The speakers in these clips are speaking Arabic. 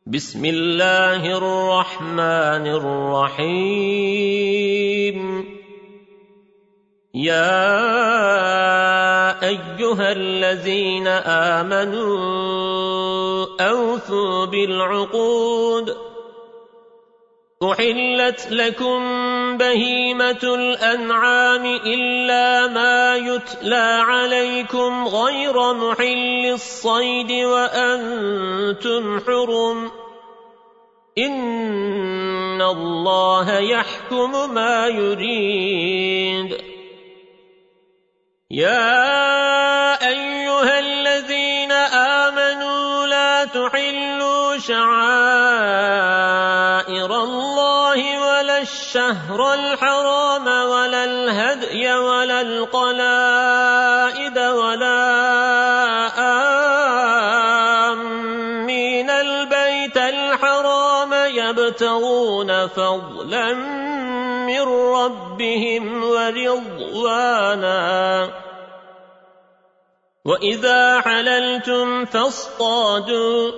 بسم الله الرحمن الرحيم يا أيها الذين آمنوا أوفوا بالعقود أحلت لكم بهيمة الأنعام إلا ما يتلى عليكم غير محل الصيد وأنتم حرم إن الله يحكم ما يريد يا أيها الذين آمنوا لا تحلوا شعائر الله ولا الشهر الحرام ولا الهدي ولا القلائد ولا آمين البيت الحرام يبتغون فضلا من ربهم ورضوانا وإذا حللتم فاصطادوا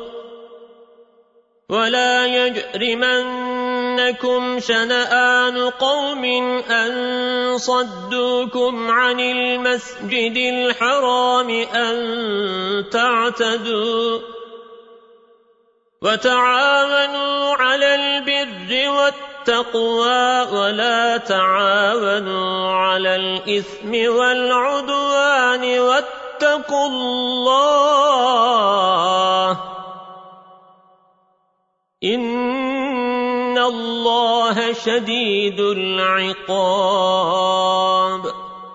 ولا يجرمنكم شنآن قوم أن صدوكم عن المسجد الحرام أن تعتدوا وتعاونوا على البر والتقوى ولا تعاونوا على الإثم والعدوان واتقوا الله إن الله شديد العقاب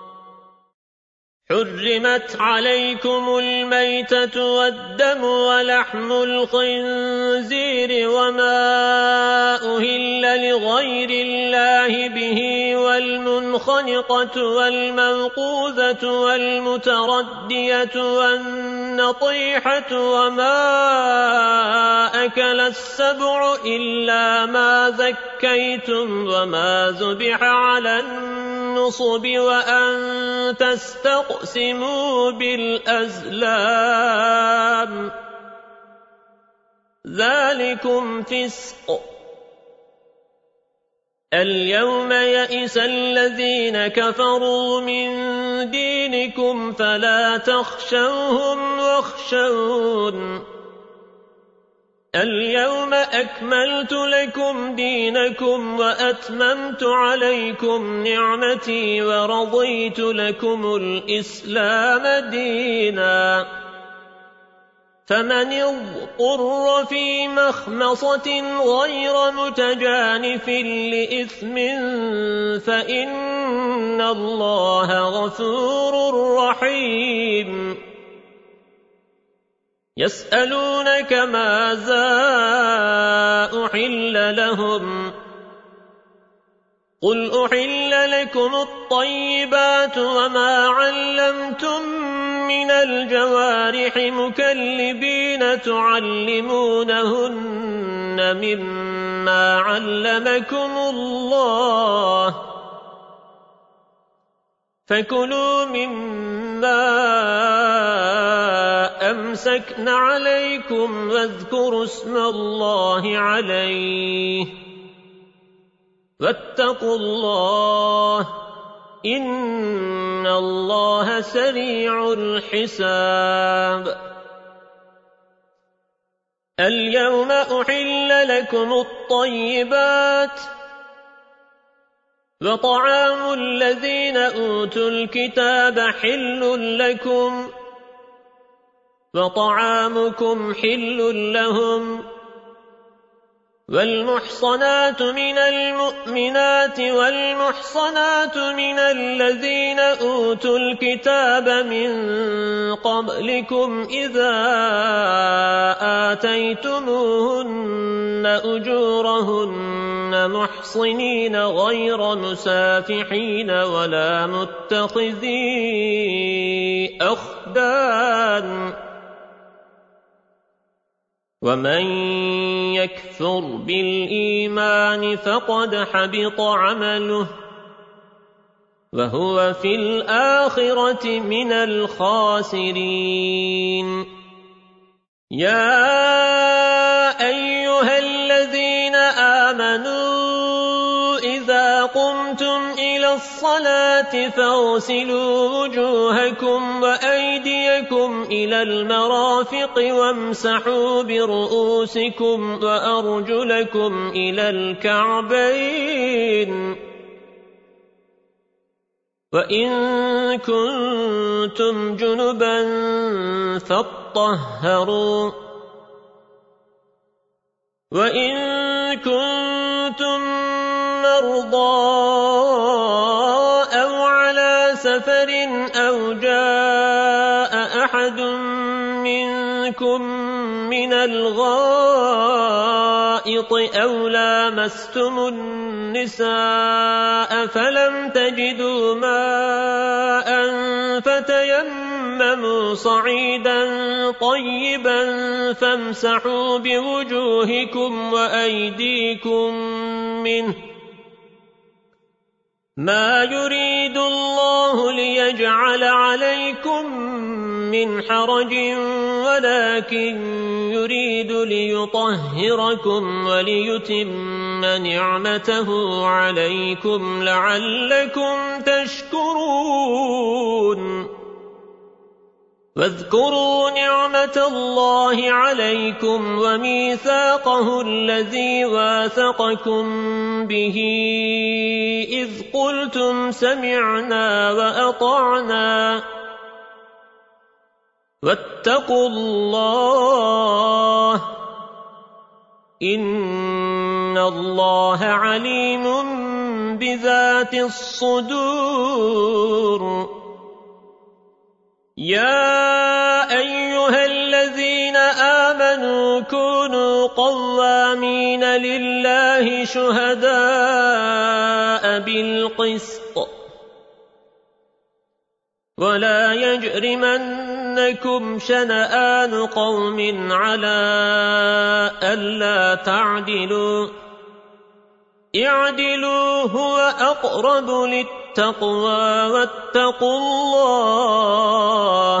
حرمت عليكم الميتة والدم ولحم الخنزير وما أهل لغير الله به والمنخنقة والموقوذة والمتردية والنطيحة وما أكل السبع إلا ما ذكيتم وما ذبح على النصب وأن تستقسموا بالأزلام ذلكم فسق اليوم يئس الذين كفروا من دينكم فلا تخشوهم واخشون اليوم أكملت لكم دينكم وأتممت عليكم نعمتي ورضيت لكم الإسلام دينا فمن اضطر في مخمصة غير متجانف لإثم فإن الله غفور رحيم يسألونك ماذا أحل لهم قل أحل لكم الطيبات وما علمتم من الجوارح مكلبين تعلمونهن مما علمكم الله فكلوا مما أمسكن عليكم واذكروا اسم الله عليه واتقوا الله إن الله سريع الحساب اليوم أحل لكم الطيبات وطعام الذين أوتوا الكتاب حل لكم وطعامكم حل لهم والمحصنات من المؤمنات والمحصنات من الذين أوتوا الكتاب من قبلكم إذا آتيتموهن أجورهن محصنين غير مسافحين ولا متخذي أخدان ومن يكفر بالإيمان فقد حبط عمله وهو في الآخرة من الخاسرين. يا أيها آمنوا إذا قمتم إلى الصلاة فاغسلوا وجوهكم وأيديكم إلى المرافق وامسحوا برؤوسكم وأرجلكم إلى الكعبين وإن كنتم جنبا فاطهروا وإن كنتم مرضى أو على سفر أو جاء أحد منكم من الغائط أو لامستم النساء فلم تجدوا ماء فتيمموا صعيدا طيبا فامسحوا بوجوهكم وأيديكم منه ما يريد الله ليجعل عليكم من حرج ولكن يريد ليطهركم وليتم نعمته عليكم لعلكم تشكرون واذكروا نعمة الله عليكم وميثاقه الذي واثقكم به إذ قلتم سمعنا وأطعنا واتقوا الله إن الله عليم بذات الصدور يا أيها الذين آمنوا كونوا قوامين لله شهداء بالقسط ولا يجرمنكم شنآن قوم على ألا تعدلوا اعدلوا هو أقرب للتقوى واتقوا الله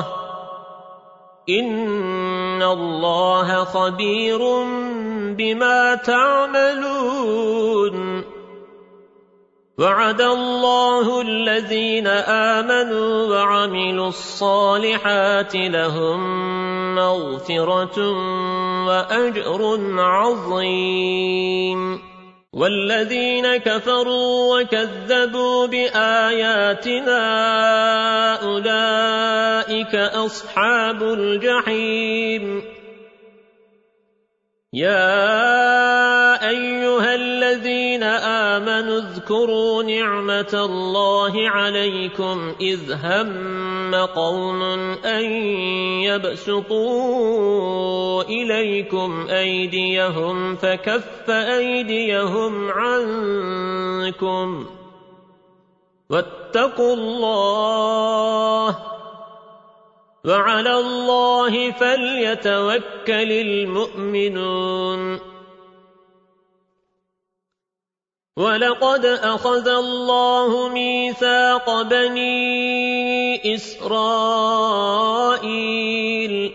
إن الله خبير بما تعملون وعد الله الذين آمنوا وعملوا الصالحات لهم مغفرة وأجر عظيم والذين كفروا وكذبوا بآياتنا أولئك أصحاب الجحيم يا أيها الذين آمنوا اذكروا نعمة الله عليكم إذ هم قوم أن يبسطوا إليكم أيديهم فكف أيديهم عنكم واتقوا الله وعلى الله فليتوكل المؤمنون ولقد أخذ الله ميثاق بني إسرائيل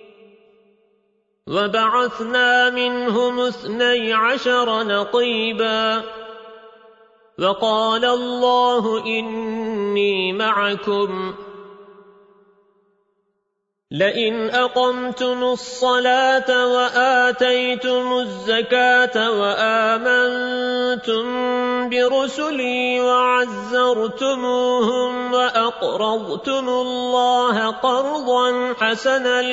وبعثنا منهم 12 نقيبا وقال الله إني معكم لئن أقمتم الصلاة وآتيتم الزكاة وآمنتم برسلي وعزرتموهم وأقرضتم الله قرضا حسنا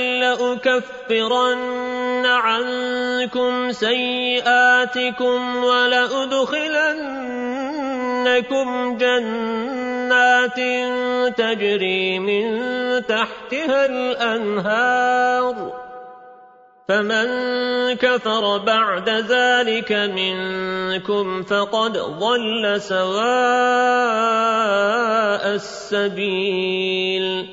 لأكفرن عنكم سيئاتكم ولأدخلنكم جنات تجري من تحتها الأنهار فمن كفر بعد ذلك منكم فقد ضل سواء السبيل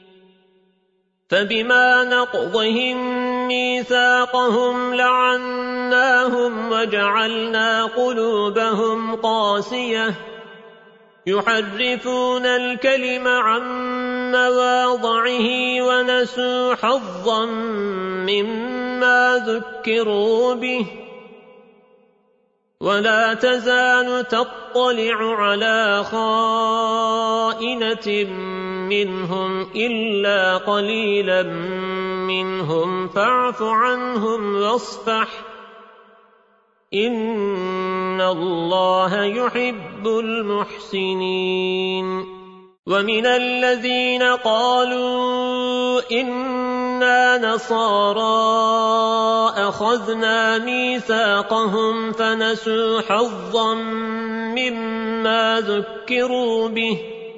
فبما نقضهم ميثاقهم لعناهم وجعلنا قلوبهم قاسية يحرفون الكلم عن مواضعه ونسوا حظا مما ذكروا به ولا تزال تطلع على خائنة منهم إلا قليلا منهم فاعف عنهم واصفح إن الله يحب المحسنين ومن الذين قالوا إنا نصارى أخذنا ميثاقهم فنسوا حظا مما ذكروا به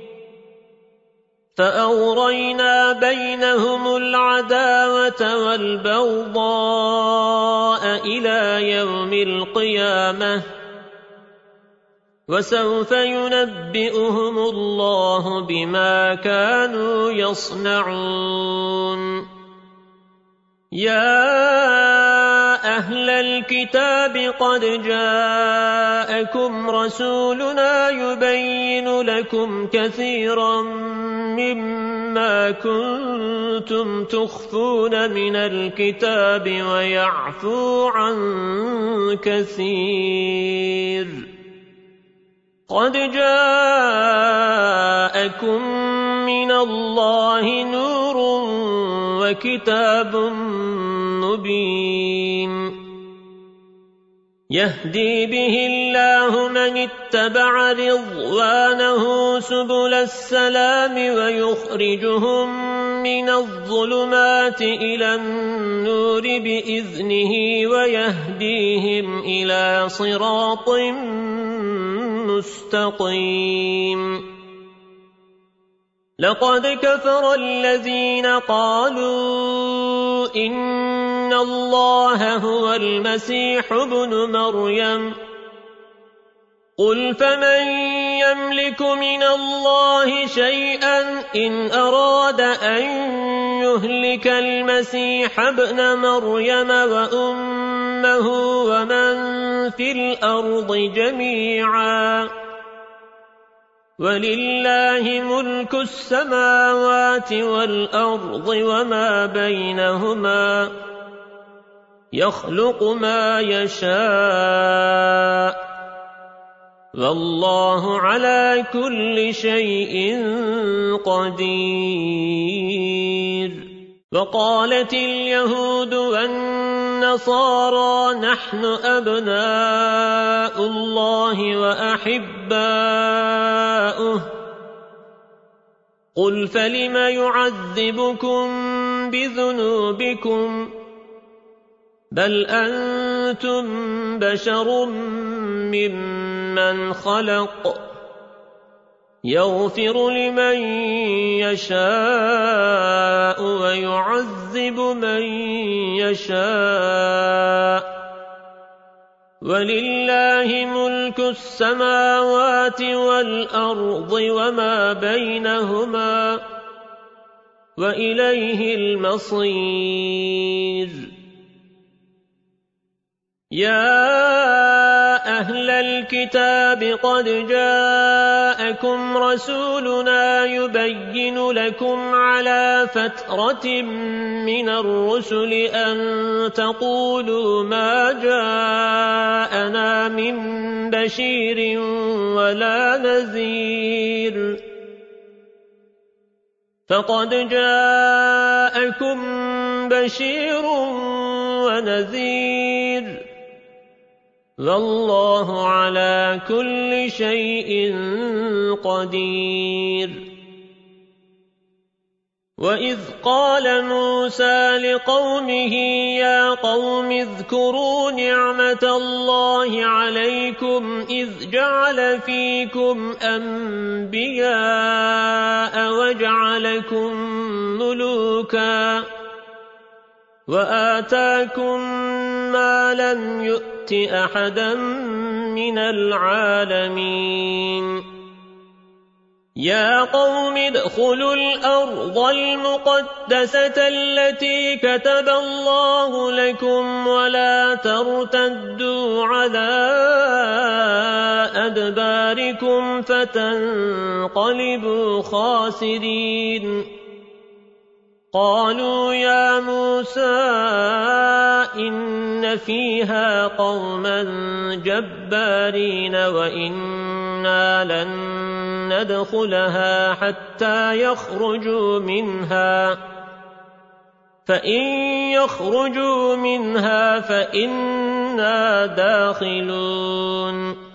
فأغرينا بينهم العداوة والبغضاء إلى يوم القيامة وسوف ينبئهم الله بما كانوا يصنعون يا أهل الكتاب قد جاءكم رسولنا يبين لكم كثيرا مما كنتم تخفون من الكتاب ويعفو عن كثير قد جاءكم من الله نور وكتاب مبين يهدي به الله من اتبع رضوانه سبل السلام ويخرجهم من الظلمات إلى النور بإذنه ويهديهم إلى صراط مستقيم لقد كفر الذين قالوا إن الله هو المسيح ابن مريم قل فمن يملك من الله شيئا إن أراد أن يهلك المسيح ابن مريم وأمه ومن في الأرض جميعا ولله ملك السماوات والأرض وما بينهما يخلق ما يشاء والله على كل شيء قدير وقالت اليهود والنصارى نحن أبناء الله وأحباؤه قل فلم يعذبكم بذنوبكم بل أنتم بشر ممن خلق يغفر لمن يشاء ويعذب من يشاء ولله ملك السماوات والأرض وما بينهما وإليه المصير يا أهل الكتاب قد جاءكم رسولنا يبين لكم على فترة من الرسل أن تقولوا ما جاءنا من بشير ولا نذير فقد جاءكم بشير ونذير والله على كل شيء قدير وإذ قال موسى لقومه يا قوم اذكروا نعمة الله عليكم إذ جعل فيكم أنبياء وجعلكم ملوكا وآتاكم ما لم يؤت أحدا من العالمين يا قوم ادخلوا الأرض المقدسة التي كتب الله لكم ولا ترتدوا على أدباركم فتنقلبوا خاسرين قالوا يا موسى إن فيها قوما جبارين وإنا لن ندخلها حتى يخرجوا منها فإن يخرجوا منها فإنا داخلون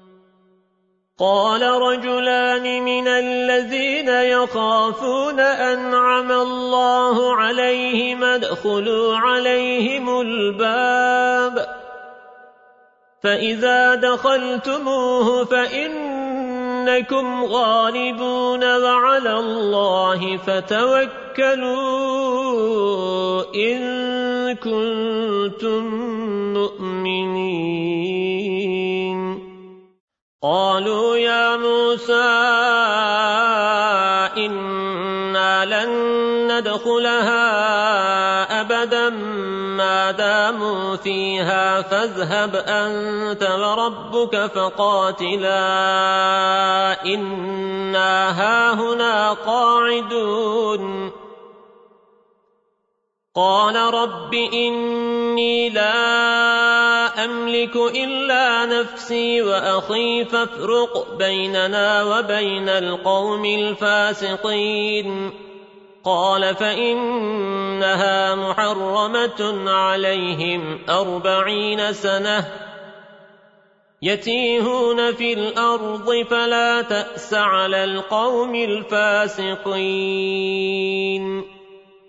قال رجلان من الذين يخافون أنعم الله عليهم ادخلوا عليهم الباب فإذا دخلتموه فإنكم غالبون وعلى الله فتوكلوا إن كنتم مؤمنين قالوا يا موسى إنا لن ندخلها أبدا ما داموا فيها فاذهب أنت وربك فقاتلا إنا هاهنا قاعدون قال رب إني لا أملك إلا نفسي وأخي فافرق بيننا وبين القوم الفاسقين قال فإنها محرمة عليهم 40 سنة يتيهون في الأرض فلا تأس على القوم الفاسقين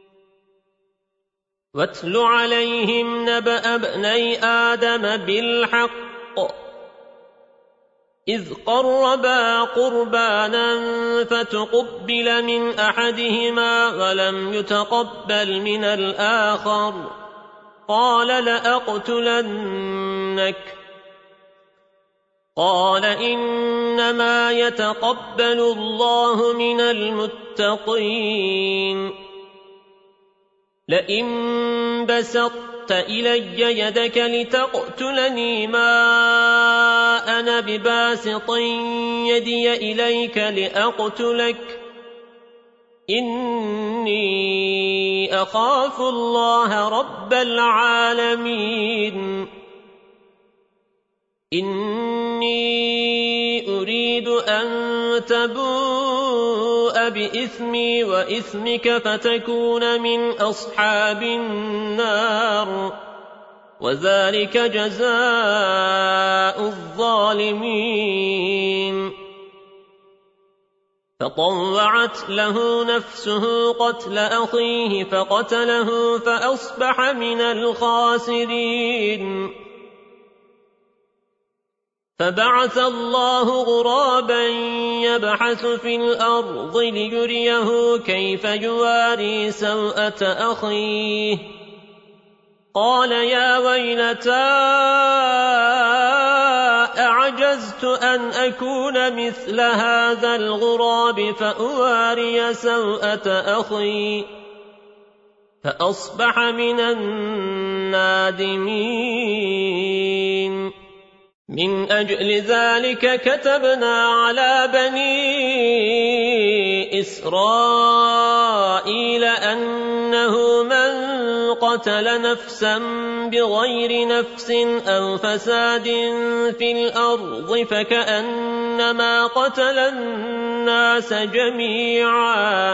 واتل عليهم نبأ ابني آدم بالحق إذ قربا قربانا فتقبل من أحدهما ولم يتقبل من الآخر قال لأقتلنك قال إنما يتقبل الله من المتقين لئن بسطت إلي يدك لتقتلني ما أنا بباسط يدي إليك لأقتلك إني أخاف الله رب العالمين إني أريد أن تبوء بإثمي وإثمك فتكون من أصحاب النار وذلك جزاء الظالمين فطوعت له نفسه قتل أخيه فقتله فأصبح من الخاسرين فبعث الله غرابا يبحث في الأرض ليريه كيف يواري سوءة أخيه قال يا ويلتى أعجزت أن أكون مثل هذا الغراب فأواري سوءة أخي فأصبح من النادمين من أجل ذلك كتبنا على بني إسرائيل أنه من قتل نفسا بغير نفس أو فساد في الأرض فكأنما قتل الناس جميعا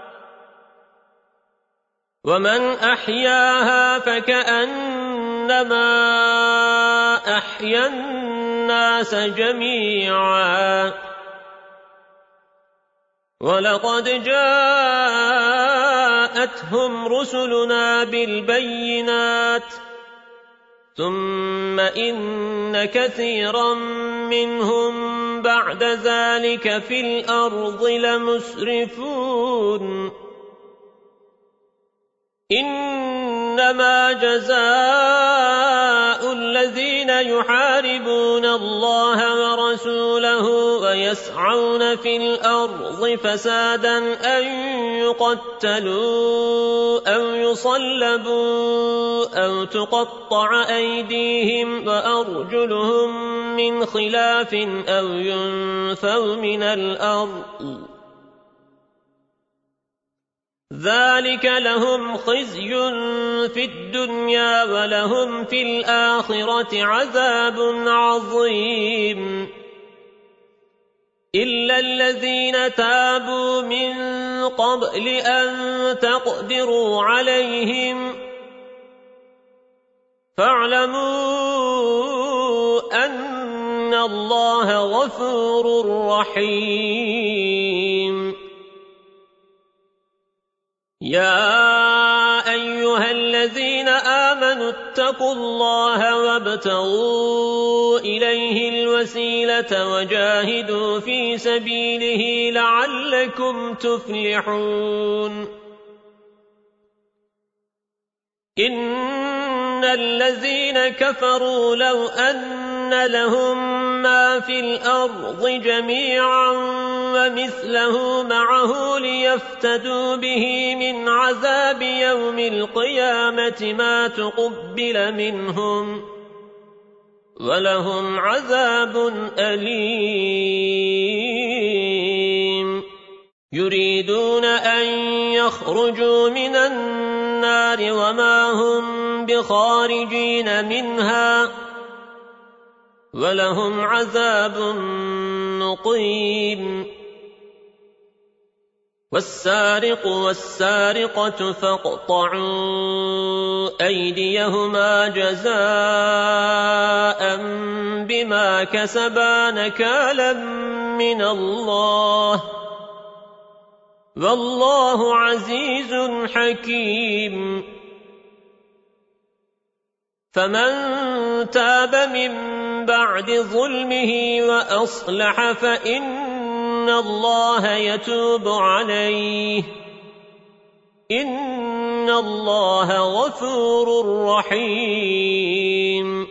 ومن أحياها فكأنما أحيا الناس جميعا ولقد جاءتهم رسلنا بالبينات ثم إن كثيرا منهم بعد ذلك في الأرض لمسرفون إنما جزاء الذين يحاربون الله ورسوله ويسعون في الأرض فسادا أن يقتلوا أو يصلبوا أو تقطع أيديهم وأرجلهم من خلاف أو ينفوا من الأرض ذلك لهم خزي في الدنيا ولهم في الآخرة عذاب عظيم إلا الذين تابوا من قبل أن تقدروا عليهم فاعلموا أن الله غفور رحيم يا أيها الذين آمنوا اتقوا الله وابتغوا إليه الوسيلة وجاهدوا في سبيله لعلكم تفلحون إن الذين كفروا لو أن لهم ما في الأرض جميعا ومثله معه ليفتدوا به من عذاب يوم القيامة ما تقبل منهم ولهم عذاب أليم يريدون أن يخرجوا من النار وما هم بخارجين منها ولهم عذاب مقيم والسارق والسارقة فاقطعوا أيديهما جزاء بما كسبا نكالا من الله والله عزيز حكيم فمن تاب من بعد ظلمه وأصلح فإن الله يتوب عليه إن الله غفور رحيم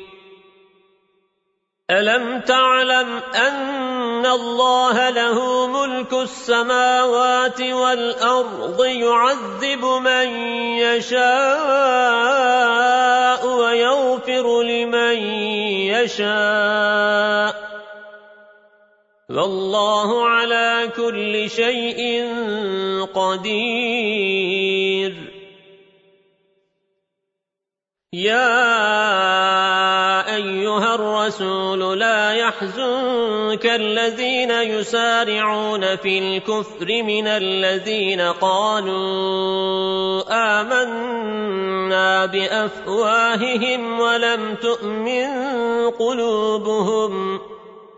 ألم تعلم أن الله له ملك السماوات والأرض يعذب من يشاء ويغفر لمن يشاء والله على كل شيء قدير يا أيها الرسول لا يحزنك الذين يسارعون في الكفر من الذين قالوا آمنا بأفواههم ولم تؤمن قلوبهم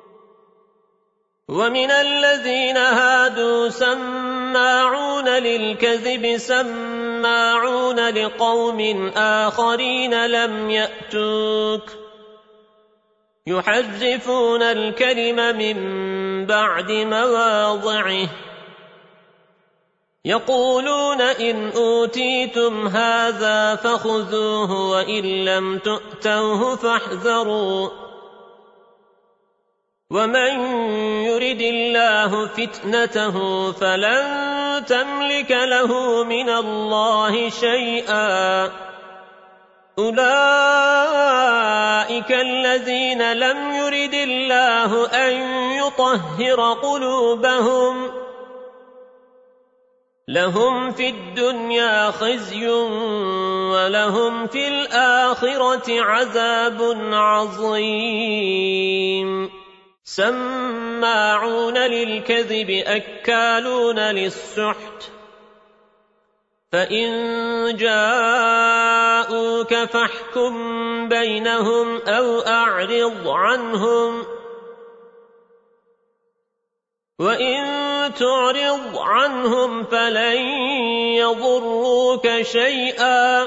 ومن الذين هادوا سماعون للكذب سماعون لقوم آخرين لم يأتوك يحرفون الكلم من بعد مواضعه يقولون إن أوتيتم هذا فخذوه وإن لم تؤتوه فاحذروا ومن يرد الله فتنته فلن تملك له من الله شيئا أولئك الذين لم يرد الله أن يطهر قلوبهم لهم في الدنيا خزي ولهم في الآخرة عذاب عظيم سماعون للكذب أكالون للسحت فإن جاءوك فاحكم بينهم أو أعرض عنهم وإن تعرض عنهم فلن يضروك شيئا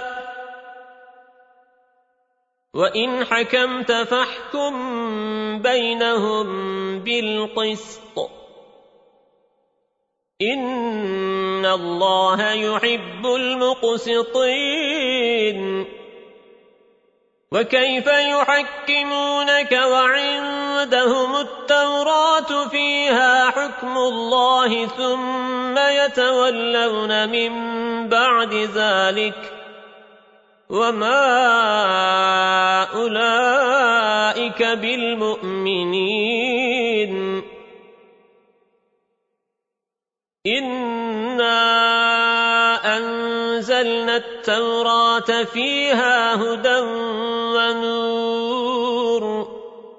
وإن حكمت فاحكم بينهم بالقسط إن الله يحب المقسطين وكيف يحكمونك وعندهم التوراة فيها حكم الله ثم يتولون من بعد ذلك وما أولئك بالمؤمنين إنا أنزلنا التوراة فيها هدى ونور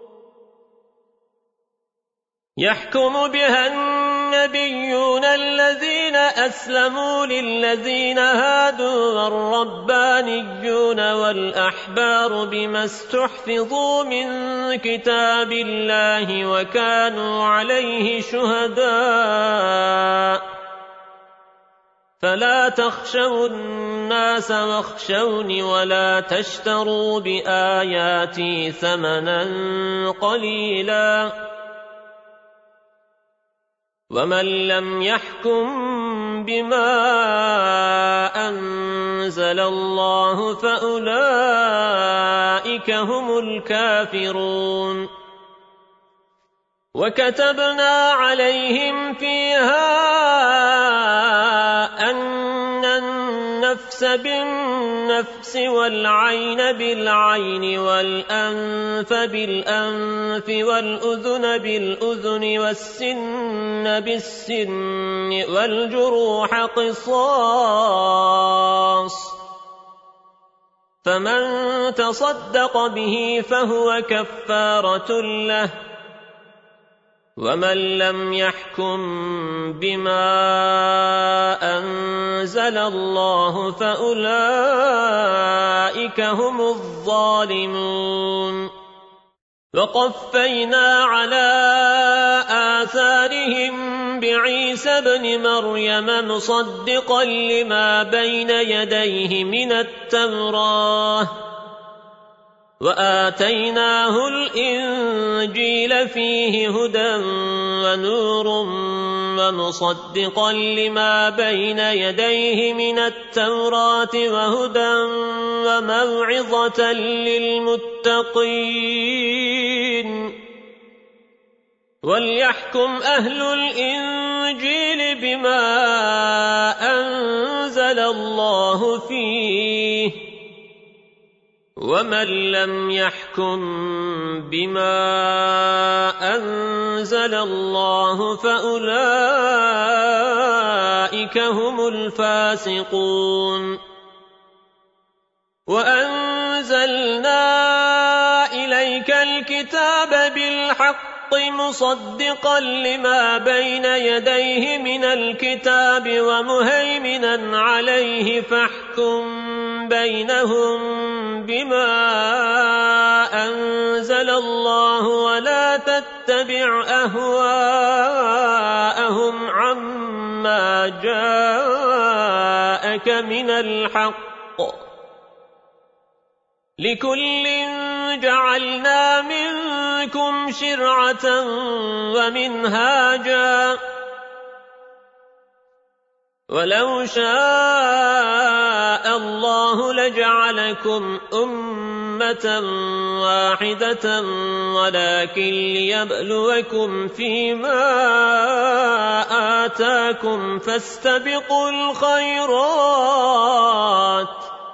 يحكم بها النبيون الذين أسلموا للذين هادوا والربانيون والأحبار بما استحفظوا من كتاب الله وكانوا عليه شهداء فلا تخشوا الناس واخشوني ولا تشتروا بآياتي ثمنا قليلا ومن لم يحكم بما أنزل الله فأولئك هم الكافرون وكتبنا عليهم فيها أن النفس بالنفس والعين بالعين والأنف بالأنف والأذن بالأذن والسن بالسن والجروح قصاص فمن تصدق به فهو كفارة له ومن لم يحكم بما أنزل الله فأولئك هم الظالمون وقفينا على آثارهم بعيسى ابن مريم مصدقا لما بين يديه من التوراة وآتيناه الإنجيل فيه هدى ونور ومصدقا لما بين يديه من التوراة وهدى وموعظة للمتقين وليحكم أهل الإنجيل بما أنزل الله فيه ومن لم يحكم بما أنزل الله فأولئك هم الفاسقون وأنزلنا إليك الكتاب بالحق مصدقا لما بين يديه من الكتاب ومهيمنا عليه فاحكم بينهم بما أنزل الله ولا تتبع أهواءهم عما جاءك من الحق لكل جعلنا منكم شرعة ومنهاجا ولو شاء الله لجعلكم أمة واحدة ولكن ليبلوكم فيما آتاكم فاستبقوا الخيرات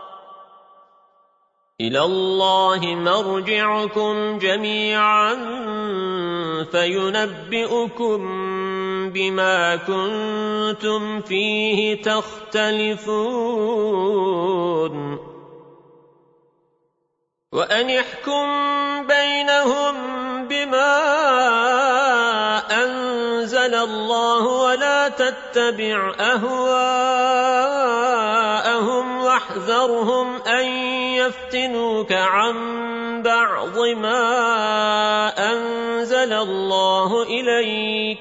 إلى الله مرجعكم جميعا فينبئكم بما كنتم فيه تختلفون وأن يحكم بينهم بما أنزل الله ولا تتبع أهواءهم واحذرهم أن يفتنوك عن بعض ما أنزل الله إليك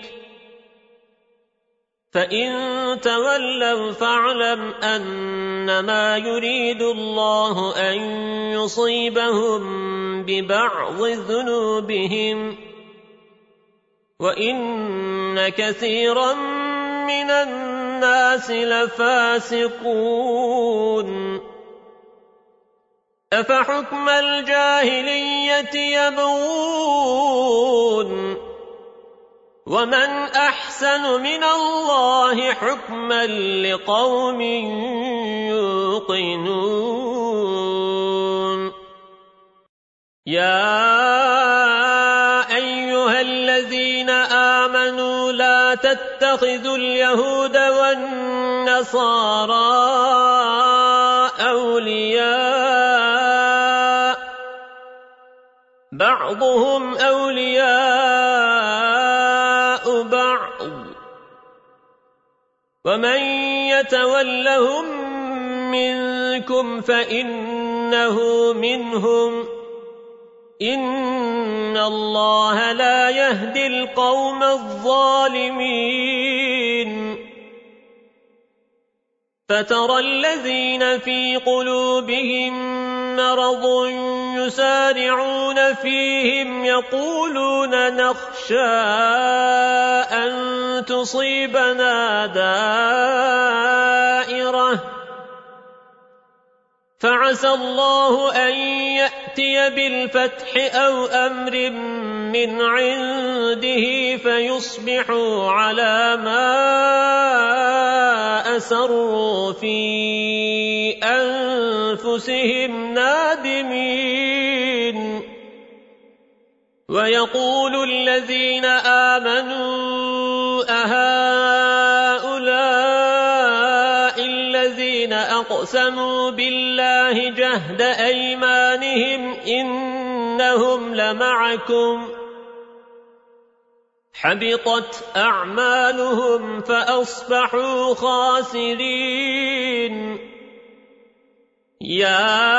فإن تولوا فاعلم أنما يريد الله أن يصيبهم ببعض ذنوبهم وإن كثيرا من الناس لفاسقون أفحكم الجاهلية يبغون ومن أحسن من الله حكما لقوم يوقنون يا أيها الذين آمنوا لا تتخذوا اليهود والنصارى والنصارى أولياء بعضهم أولياء بعض ومن يتولهم منكم فإنه منهم إن الله لا يهدي القوم الظالمين فترى الذين في قلوبهم مرض يسارعون فيهم يقولون نخشى أن تصيبنا دائرة فعسى الله أن يأتي بالفتح أو أمر من عنده فيصبحوا على ما أسروا في أنفسهم نادمين ويقول الذين آمنوا أهؤلاء الذين أقسموا بالله جهد أيمانهم إنهم لمعكم حبطت أعمالهم فأصبحوا خاسرين يا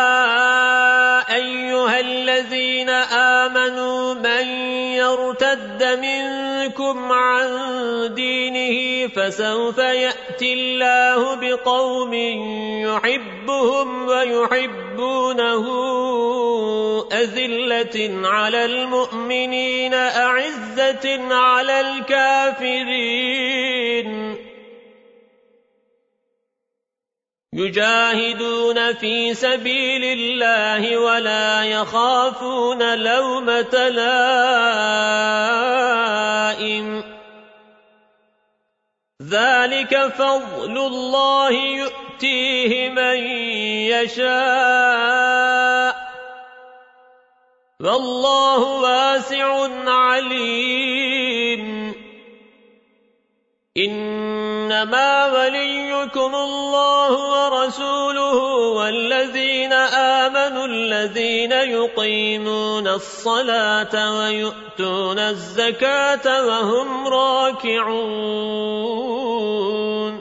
أيها الذين آمنوا من يرتد منكم عن دينه فسوف يأتي الله بقوم يحبهم ويحبونه أذلة على المؤمنين أعزة على الكافرين يجاهدون في سبيل الله ولا يخافون لومة لائم ذلك فضل الله يؤتيه من يشاء والله واسع عليم إنما وليكم الله ورسوله والذين آمنوا الذين يقيمون الصلاة ويؤتون الزكاة وهم راكعون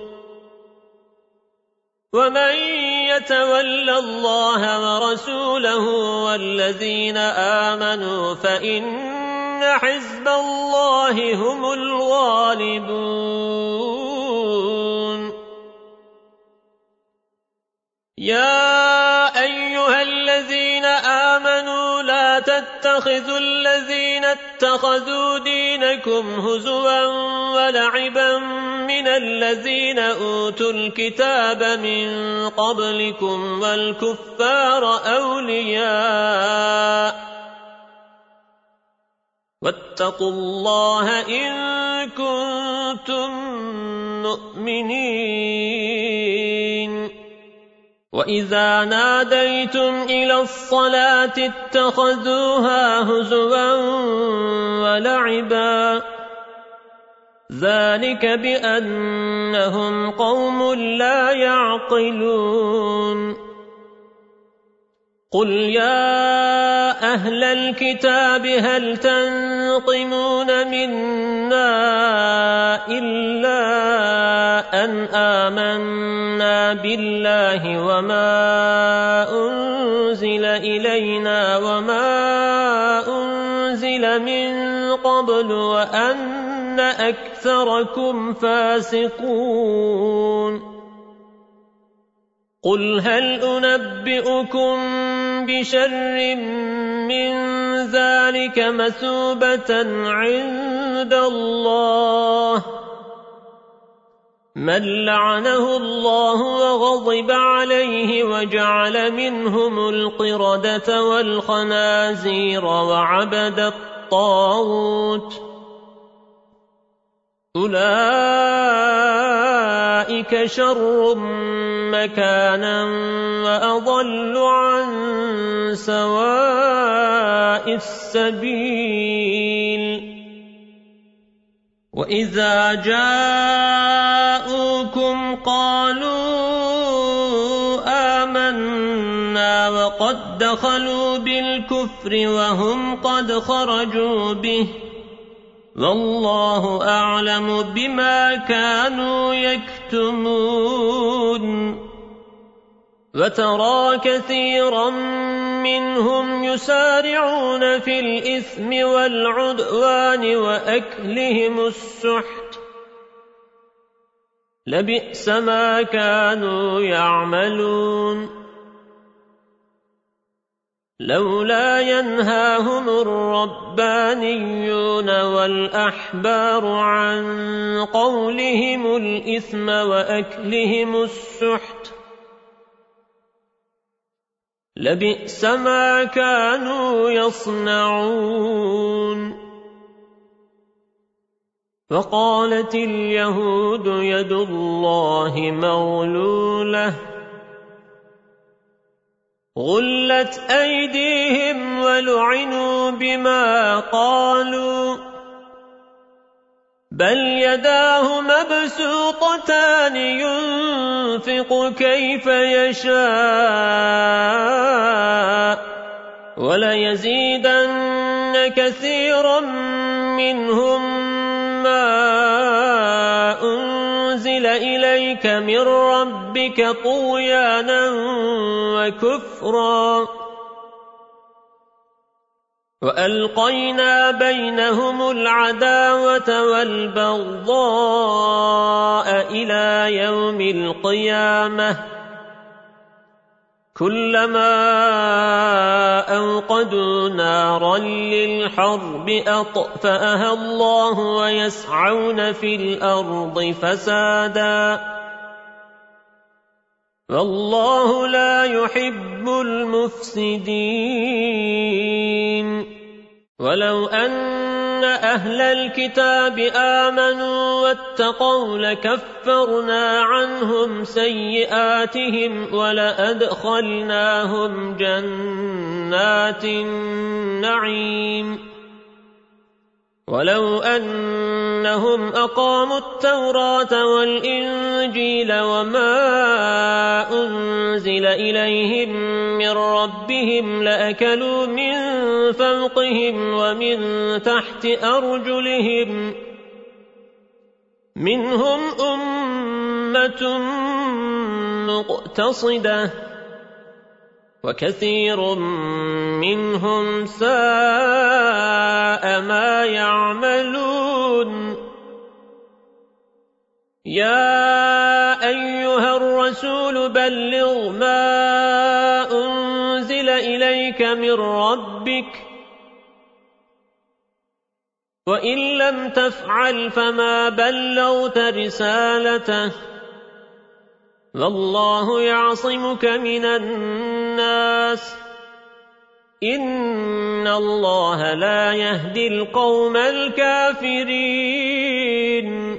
ومن يتول الله ورسوله والذين آمنوا فإن حزب الله هم الغالبون يا أيها الذين آمنوا لا تتخذوا الذين اتخذوا دينكم هزوا ولعبا من الذين أوتوا الكتاب من قبلكم والكفار أولياء واتقوا الله إن كنتم مؤمنين وإذا ناديتم إلى الصلاة اتخذوها هزوا ولعبا ذلك بأنهم قوم لا يعقلون قل يا أهل الكتاب هل تنقمون منا إلا أن آمنا بالله وما أنزل إلينا وما أنزل من قبل وأن أكثركم فاسقون قل هل أنبئكم بشر من ذلك مثوبة عند الله من لعنه الله وغضب عليه وجعل منهم القردة والخنازير وعبد الطاغوت أولئك شر مكانا وأضل عن سواء السبيل وَإِذَا جَاءُوكُمْ قَالُوا آمَنَّا وَقَدْ دَخَلُوا بِالْكُفْرِ وَهُمْ قَدْ خَرَجُوا بِهِ وَاللَّهُ أَعْلَمُ بِمَا كَانُوا يَكْتُمُونَ وَتَرَى كَثِيرًا مِّنْهُمْ يُسَارِعُونَ فِي الْإِثْمِ وَالْعُدْوَانِ وَأَكْلِهِمُ السُّحْتَ لَبِئْسَ مَا كَانُوا يَعْمَلُونَ لولا ينهاهم الربانيون والأحبار عن قولهم الإثم وأكلهم السحت لبئس ما كانوا يصنعون وقالت اليهود يد الله مغلولة غلت أيديهم ولعنوا بما قالوا بل يداه مبسوطتان ينفق كيف يشاء وليزيدن كثيرا منهم ما أنزل إليك من ربك طغيانا وكفرا وألقينا بينهم العداوة والبغضاء إلى يوم القيامة كلما أوقدوا نارا للحرب أطفأها الله ويسعون في الأرض فسادا والله لا يحب المفسدين ولو أن أهل الكتاب آمنوا واتقوا لكفرنا عنهم سيئاتهم ولأدخلناهم جنات النعيم ولو أنهم أقاموا التوراة والإنجيل وما أنزل إليهم من ربهم لأكلوا من فوقهم ومن تحت أرجلهم منهم أمة مقتصدة وكثير منهم ساء ما يعملون يا أيها الرسول بلغ ما أنزل إليك من ربك وإن لم تفعل فما بلغت رسالته والله يعصمك من الناس إن الله لا يهدي القوم الكافرين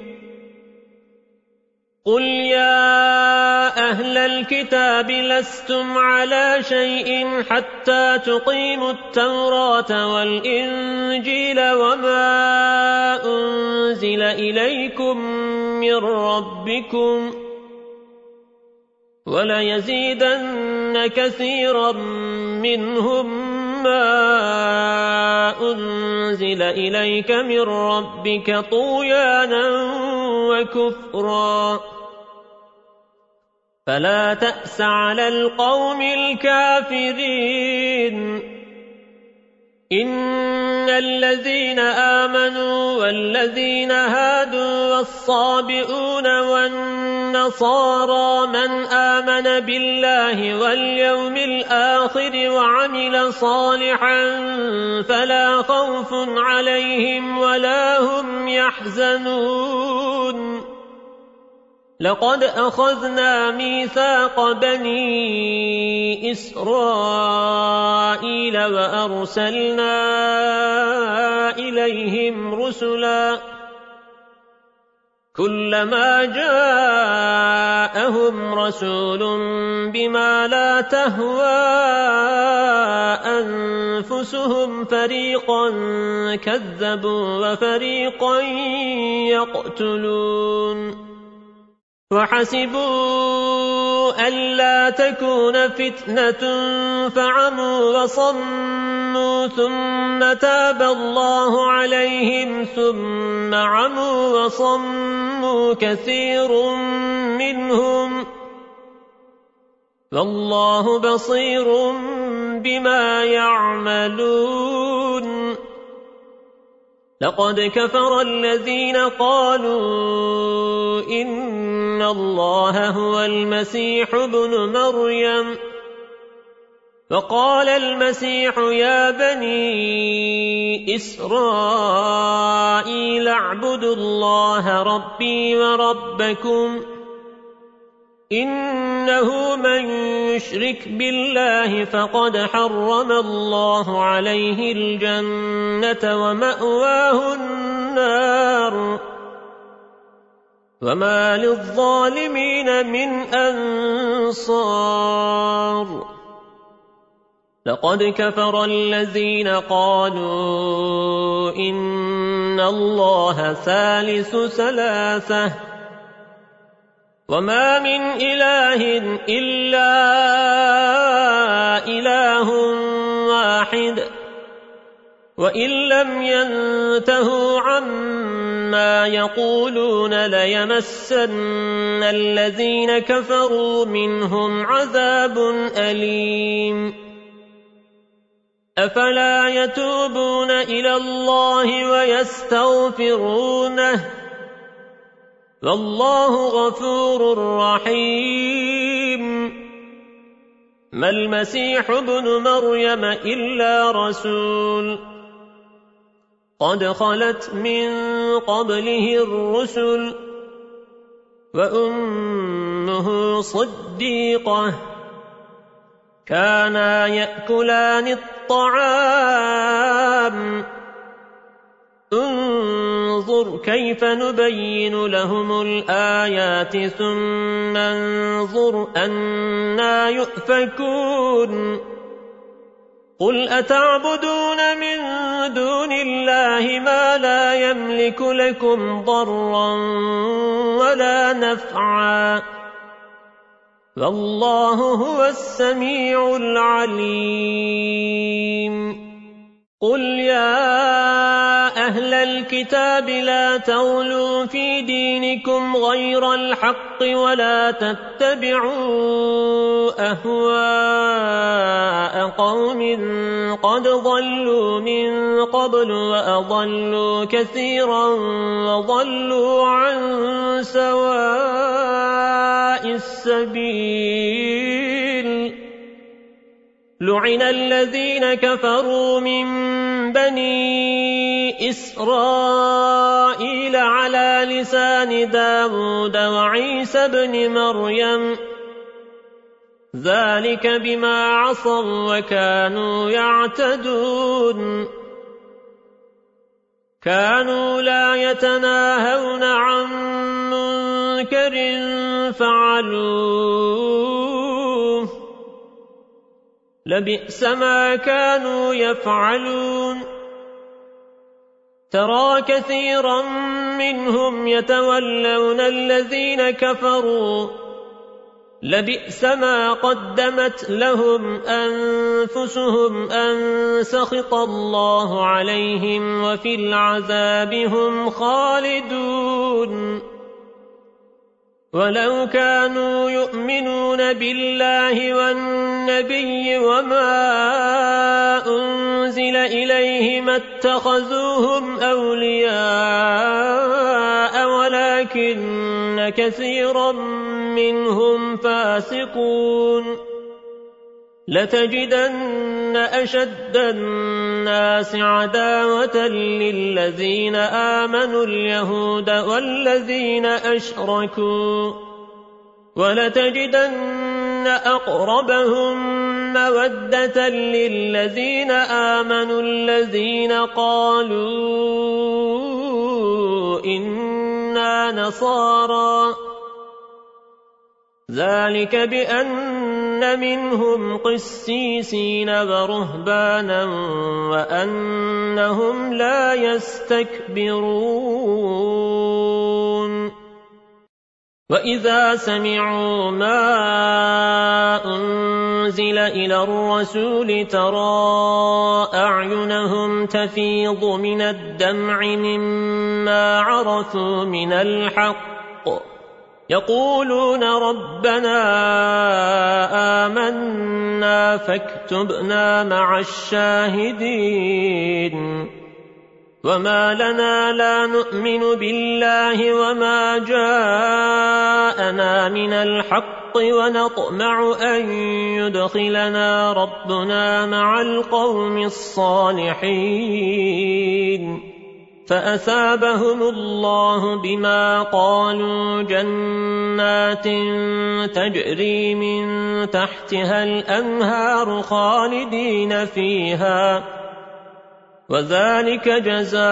قل يا أهل الكتاب لستم على شيء حتى تقيموا التوراة والإنجيل وما أنزل إليكم من ربكم وليزيدن كثيرا منهم ما أنزل إليك من ربك طغيانا وكفرا فلا تأس على القوم الكافرين إن الذين آمنوا والذين هادوا والصابئون والنصارى من آمن بالله واليوم الآخر وعمل صالحا فلا خوف عليهم ولا هم يحزنون لقد أخذنا ميثاق بني إسرائيل وأرسلنا إليهم رسلا كلما جاءهم رسول بما لا تهوى أنفسهم فريقا كذبوا وفريقا يقتلون وحسبوا ألا تكون فتنة فعموا وصموا ثم تاب الله عليهم ثم عموا وصموا كثير منهم والله بصير بما يعملون لقد كفر الذين قالوا إن الله هو المسيح ابن مريم وقال المسيح يا بني إسرائيل اعبدوا الله ربي وربكم إنه من يشرك بالله فقد حرم الله عليه الجنة ومأواه النار وما للظالمين من أنصار لقد كفر الذين قالوا إن الله ثالث ثلاثة وما من إله إلا إله واحد وإن لم ينتهوا عما يقولون ليمسن الذين كفروا منهم عذاب أليم أفلا يتوبون إلى الله ويستغفرونه والله غفور رحيم ما المسيح ابن مريم إلا رسول قد خلت من قبله الرسل وأمه صديقة كانا يأكلان الطعام انظر كيف نبين لهم الآيات ثم انظر أنى يؤفكون قل أتعبدون من دون الله ما لا يملك لكم ضرا ولا نفعا والله هو السميع العليم قل يا أهل الكتاب لا تغلوا في دينكم غير الحق ولا تتبعوا أهواء قوم قد ضلوا من قبل وأضلوا كثيرا وضلوا عن سواء السبيل لعن الذين كفروا من بني إسرائيل على لسان داود وعيسى بن مريم ذلك بما عصوا وكانوا يعتدون كانوا لا يتناهون عن منكر فعلوه لبئس ما كانوا يفعلون ترى كثيرا منهم يتولون الذين كفروا لبئس ما قدمت لهم أنفسهم أن سخط الله عليهم وفي العذاب هم خالدون ولو كانوا يؤمنون بالله والنبي وما أنزل إليه ما اتخذوهم أولياء ولكن كثيرا منهم فاسقون لتجدن أشد الناس عداوة للذين آمنوا اليهود والذين أشركوا ولتجدن أقربهم مودة للذين آمنوا الذين قالوا إنا ولا نصارى ذلك بأن منهم قسيسين ورهبانا وأنهم لا يستكبرون وإذا سمعوا ما أنزل إلى الرسول ترى أعينهم تفيض من الدمع مما عرفوا من الحق يقولون ربنا آمنا فاكتبنا مع الشاهدين وما لنا لا نؤمن بالله وما جاءنا من الحق ونطمع أن يدخلنا ربنا مع القوم الصالحين فأثابهم الله بما قالوا جنات تجري من تحتها الأنهار خالدين فيها وذلك جزاء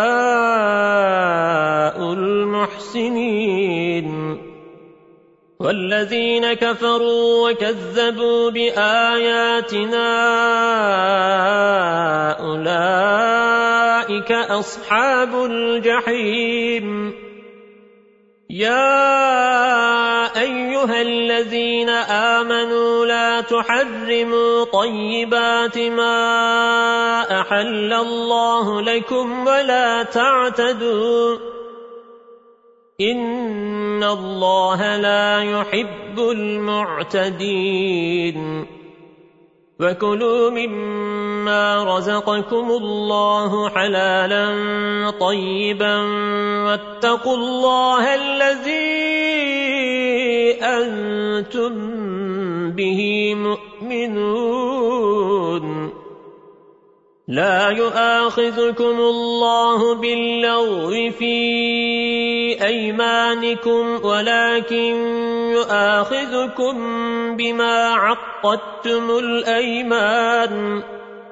المحسنين والذين كفروا وكذبوا بآياتنا أولئك أصحاب الجحيم يا أيها الذين آمنوا لا تحرموا طيبات ما أحل الله لكم ولا تعتدوا إن الله لا يحب المعتدين وكلوا مما رزقكم الله حلالا طيبا واتقوا الله الذي أنتم به مؤمنون لا يؤاخذكم الله باللغو في أيمانكم ولكن يؤاخذكم بما عقدتم الأيمان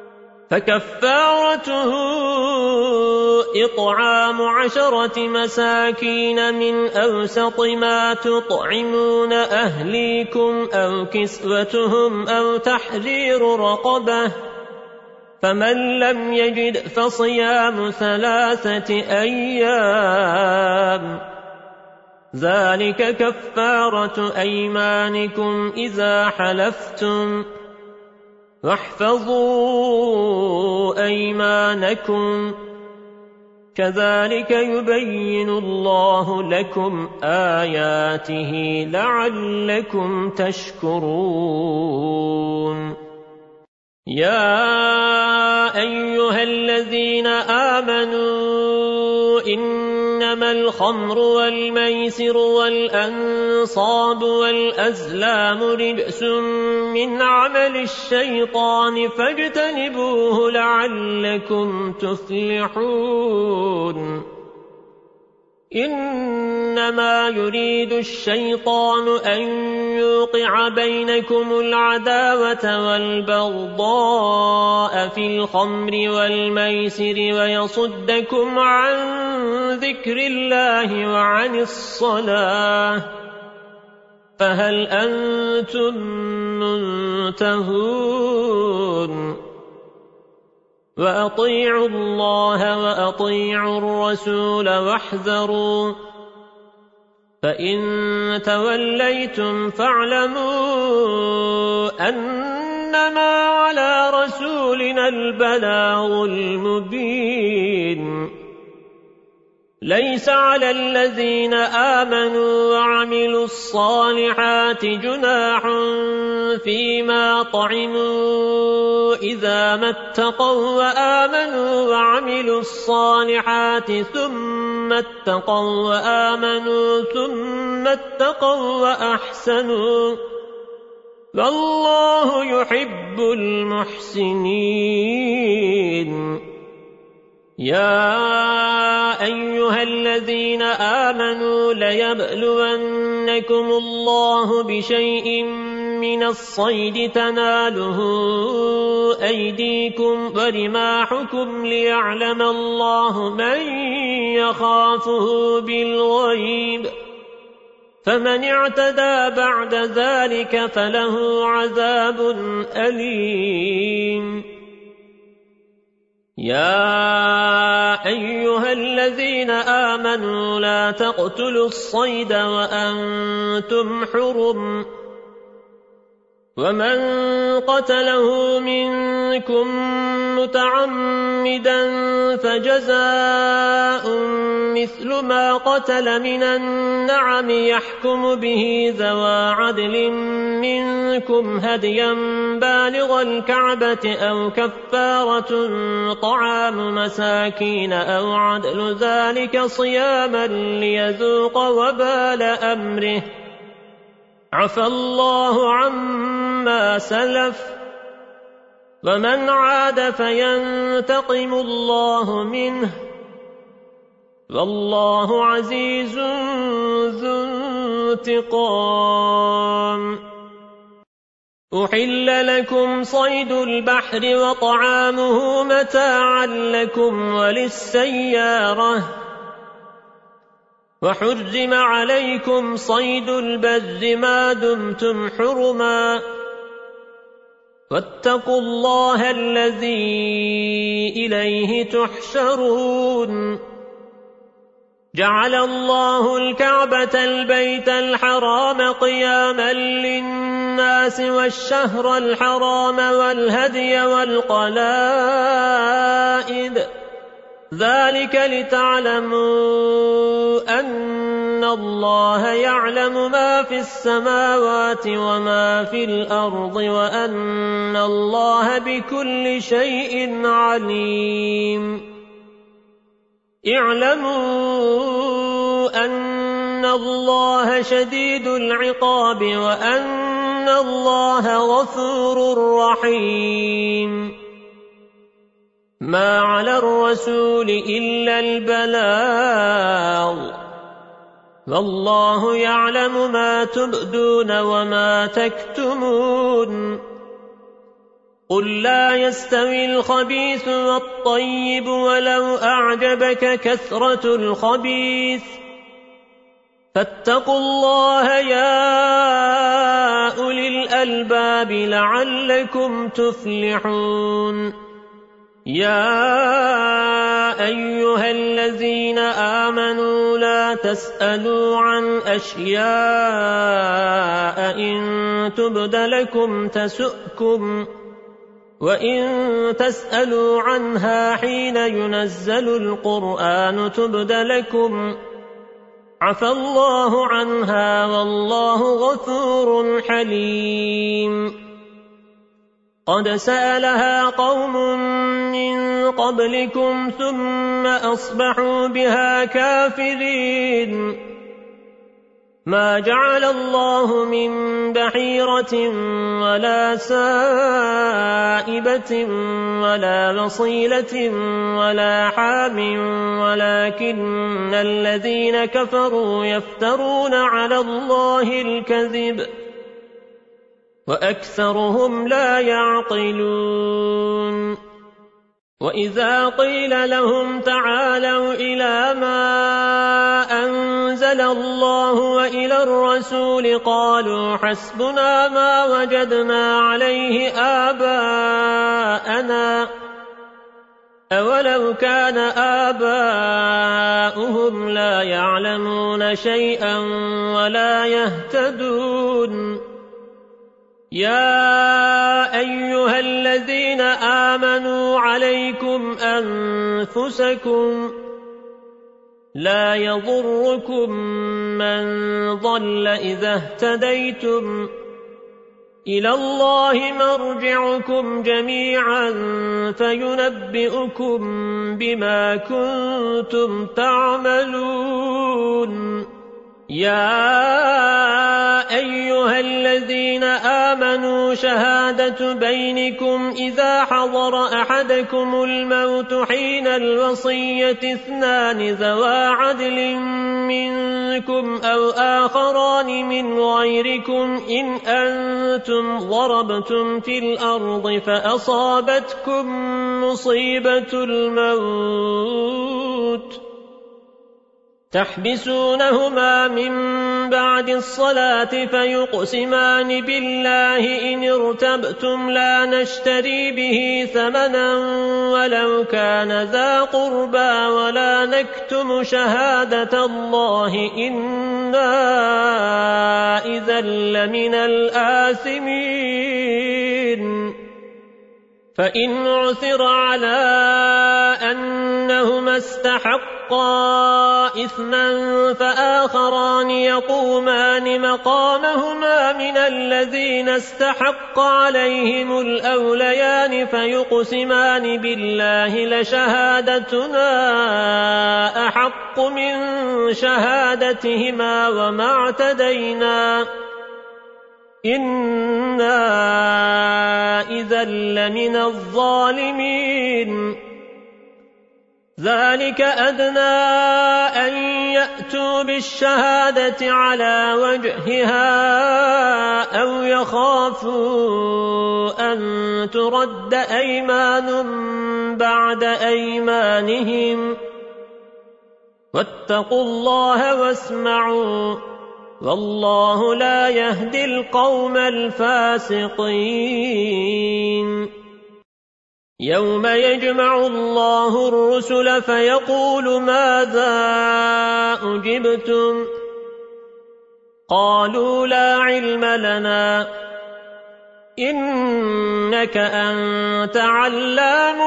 فكفارته إطعام 10 مساكين من أوسط ما تطعمون أهليكم أو كسوتهم أو تحرير رقبة فمن لم يجد فصيام 3 أيام ذلك كفارة أيمانكم إذا حلفتم واحفظوا أيمانكم كذلك يبين الله لكم آياته لعلكم تشكرون يا أيها الذين آمنوا إنما الخمر والميسر والأنصاب والأزلام رجس من عمل الشيطان فاجتنبوه لعلكم تفلحون إنما يريد الشيطان أن يوقع بينكم العداوة والبغضاء في الخمر والميسر ويصدكم عن ذكر الله وعن الصلاة فهل أنتم منتهون وأطيعوا الله وأطيعوا الرسول واحذروا فإن توليتم فاعلموا أنما على رسولنا البلاغ المبين ليس على الذين آمنوا وعملوا الصالحات جناح فيما طعموا إذا ما اتقوا وآمنوا وعملوا الصالحات ثم اتقوا وآمنوا ثم اتقوا وأحسنوا والله يحب المحسنين يا أيها الذين آمنوا ليبلونكم الله بشيء من الصيد تناله أيديكم ورماحكم ليعلم الله من يخافه بالغيب فمن اعتدى بعد ذلك فله عذاب أليم. يا أيها الذين آمنوا لا تقتلوا الصيد وأنتم حرم ومن قتله منكم متعمدا فجزاء مثل ما قتل من النعم يحكم به ذوى عدل منكم هديا بالغ الكعبة أو كفارة طعام مساكين أو عدل ذلك صياما ليذوق وبال أمره عفى الله عما سلف ومن عاد فينتقم الله منه والله عزيز ذو انتقام. أحل لكم صيد البحر وطعامه متاعا لكم وللسيارة وحرم عليكم صيد البر ما دمتم حرما واتقوا الله الذي إليه تحشرون. جعل الله الكعبة البيت الحرام قياما للناس والشهر الحرام والهدي والقلائد ذلك لتعلموا أن الله يعلم ما في السماوات وما في الأرض وأن الله بكل شيء عليم. اعلموا أن الله شديد العقاب وأن الله غفور رحيم. ما على الرسول إلا البلاغ والله يعلم ما تبدون وما تكتمون. قل لا يستوي الخبيث والطيب ولو أعجبك كثرة الخبيث فاتقوا الله يا أولي الألباب لعلكم تفلحون. يا أيها الذين آمنوا لا تسألوا عن أشياء إن تبد لكم تسؤكم وإن تسألوا عنها حين ينزل القرآن تبد لكم عفى الله عنها والله غفور حليم. قد سألها قوم من قبلكم ثم أصبحوا بها كافرين. ما جعل الله من بحيرة ولا سائبة ولا وصيلة ولا حام ولكن الذين كفروا يفترون على الله الكذب وأكثرهم لا يعقلون. وإذا قيل لهم تعالوا إلى ما أنزل الله وإلى الرسول قالوا حسبنا ما وجدنا عليه آباءنا أولو كان آباؤهم لا يعلمون شيئا ولا يهتدون. يا أيها الذين آمنوا عليكم أنفسكم لا يضركم من ضل إذا اهتديتم إلى الله مرجعكم جميعا فينبئكم بما كنتم تعملون. يا أيها الذين آمنوا شهادة بينكم إذا حضر أحدكم الموت حين الوصية 2 ذوى عدل منكم أو آخران من غيركم إن أنتم ضربتم في الأرض فأصابتكم مصيبة الموت تحبسونهما من بعد الصلاة فيقسمان بالله إن ارتبتم لا نشتري به ثمنا ولو كان ذا قربى ولا نكتم شهادة الله إنا إذا لمن الآثمين فإن عثر على أنهما استحقا إثما فآخران يقومان مقامهما من الذين استحق عليهم الأوليان فيقسمان بالله لشهادتنا أحق من شهادتهما وما اعتدينا إنا إذا لمن الظالمين ذلك أدنى أن يأتوا بالشهادة على وجهها أو يخافوا أن ترد أيمان بعد أيمانهم واتقوا الله واسمعوا والله لا يهدي القوم الفاسقين يوم يجمع الله الرسل فيقول ماذا أجبتم قالوا لا علم لنا إنك أنت علام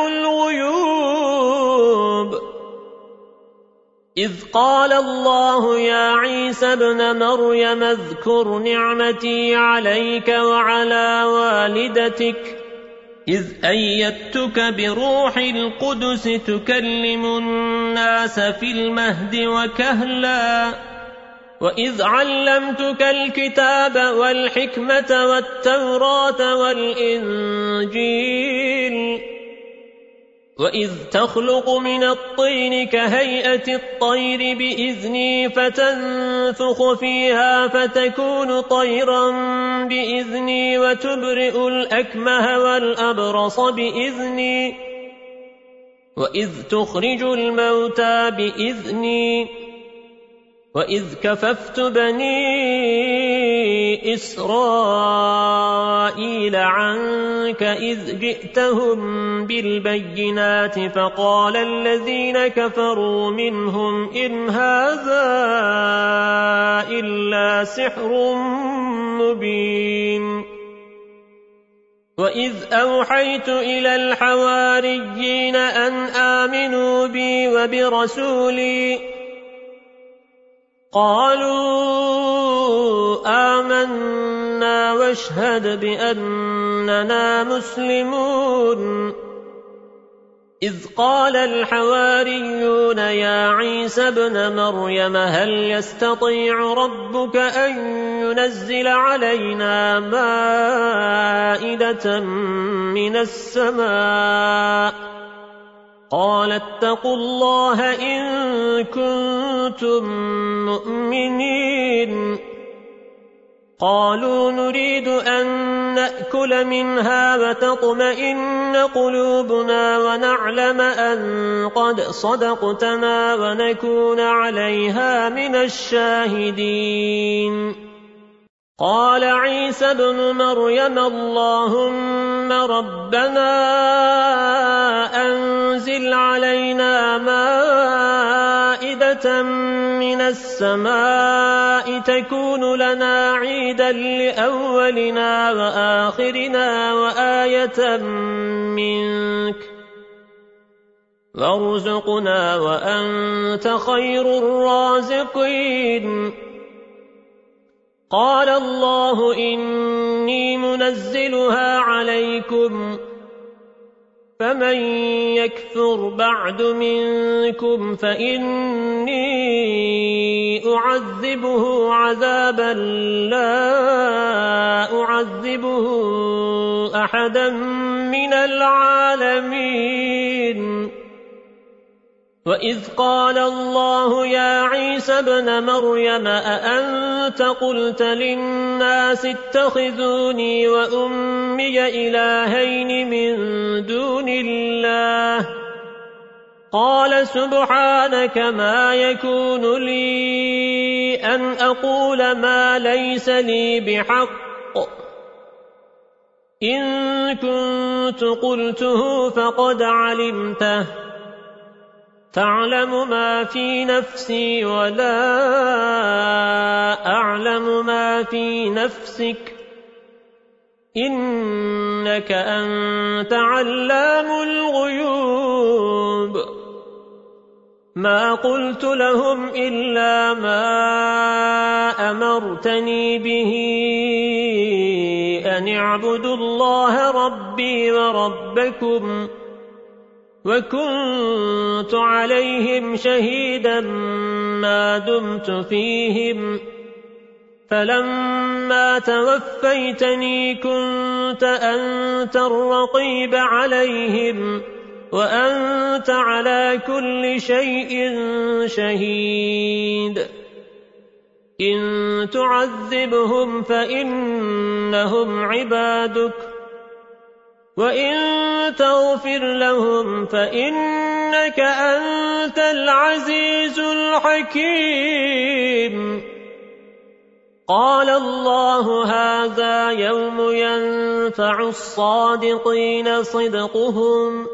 الغيوب إذ قال الله يا عيسى ابن مريم اذكر نعمتي عليك وعلى والدتك إذ أيدتك بروح القدس تكلم الناس في المهد وكهلا وإذ علمتك الكتاب والحكمة والتوراة والإنجيل وإذ تخلق من الطين كهيئة الطير بإذني فتنفخ فيها فتكون طيرا بإذني وتبرئ الأكمه والأبرص بإذني وإذ تخرج الموتى بإذني وإذ كففت بني إسرائيل عنك إذ جئتهم بالبينات فقال الذين كفروا منهم إن هذا إلا سحر مبين وإذ أوحيت إلى الحواريين أن آمنوا بي وبرسولي قالوا آمنا واشهد بأننا مسلمون إذ قال الحواريون يا عيسى ابن مريم هل يستطيع ربك أن ينزل علينا مائدة من السماء قال اتقوا الله إن كنتم مؤمنين قالوا نريد أن نأكل منها وتطمئن قلوبنا ونعلم أن قد صدقتنا ونكون عليها من الشاهدين قال عيسى ابن مريم اللهم ربنا أنزل علينا مائدة من السماء تكون لنا عيدا لأولنا وآخرنا وآية منك وارزقنا وأنت خير الرازقين قال الله إني منزلها عليكم فمن يكفر بعد منكم فإني أعذبه عذابا لا أعذبه أحدا من العالمين. وإذ قال الله يا عيسى ابن مريم أأنت قلت للناس اتخذوني وأمي إلهين من دون الله؟ قال سبحانك ما يكون لي أن أقول ما ليس لي بحق، إن كنت قلته فقد علمته، تعلم ما في نفسي ولا أعلم ما في نفسك، إنك أنت علام الغيوب. ما قلت لهم إلا ما أمرتني به أن اعبدوا الله ربي وربكم، وكنت عليهم شهيدا ما دمت فيهم، فلما توفيتني كنت أنت الرقيب عليهم، وأنت على كل شيء شهيد. إن تعذبهم فإنهم عبادك، وإن تغفر لهم فإنك أنت العزيز الحكيم. قال الله هذا يوم ينفع الصادقين صدقهم،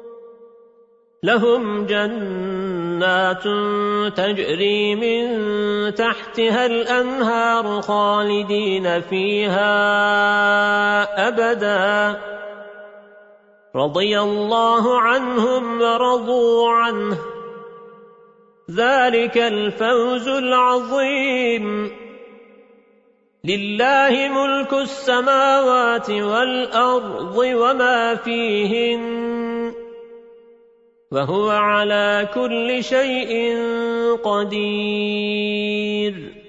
لهم جنات تجري من تحتها الأنهار خالدين فيها أبدا، رضي الله عنهم ورضوا عنه، ذلك الفوز العظيم. لله ملك السماوات والأرض وما فيهن، وهو على كل شيء قدير.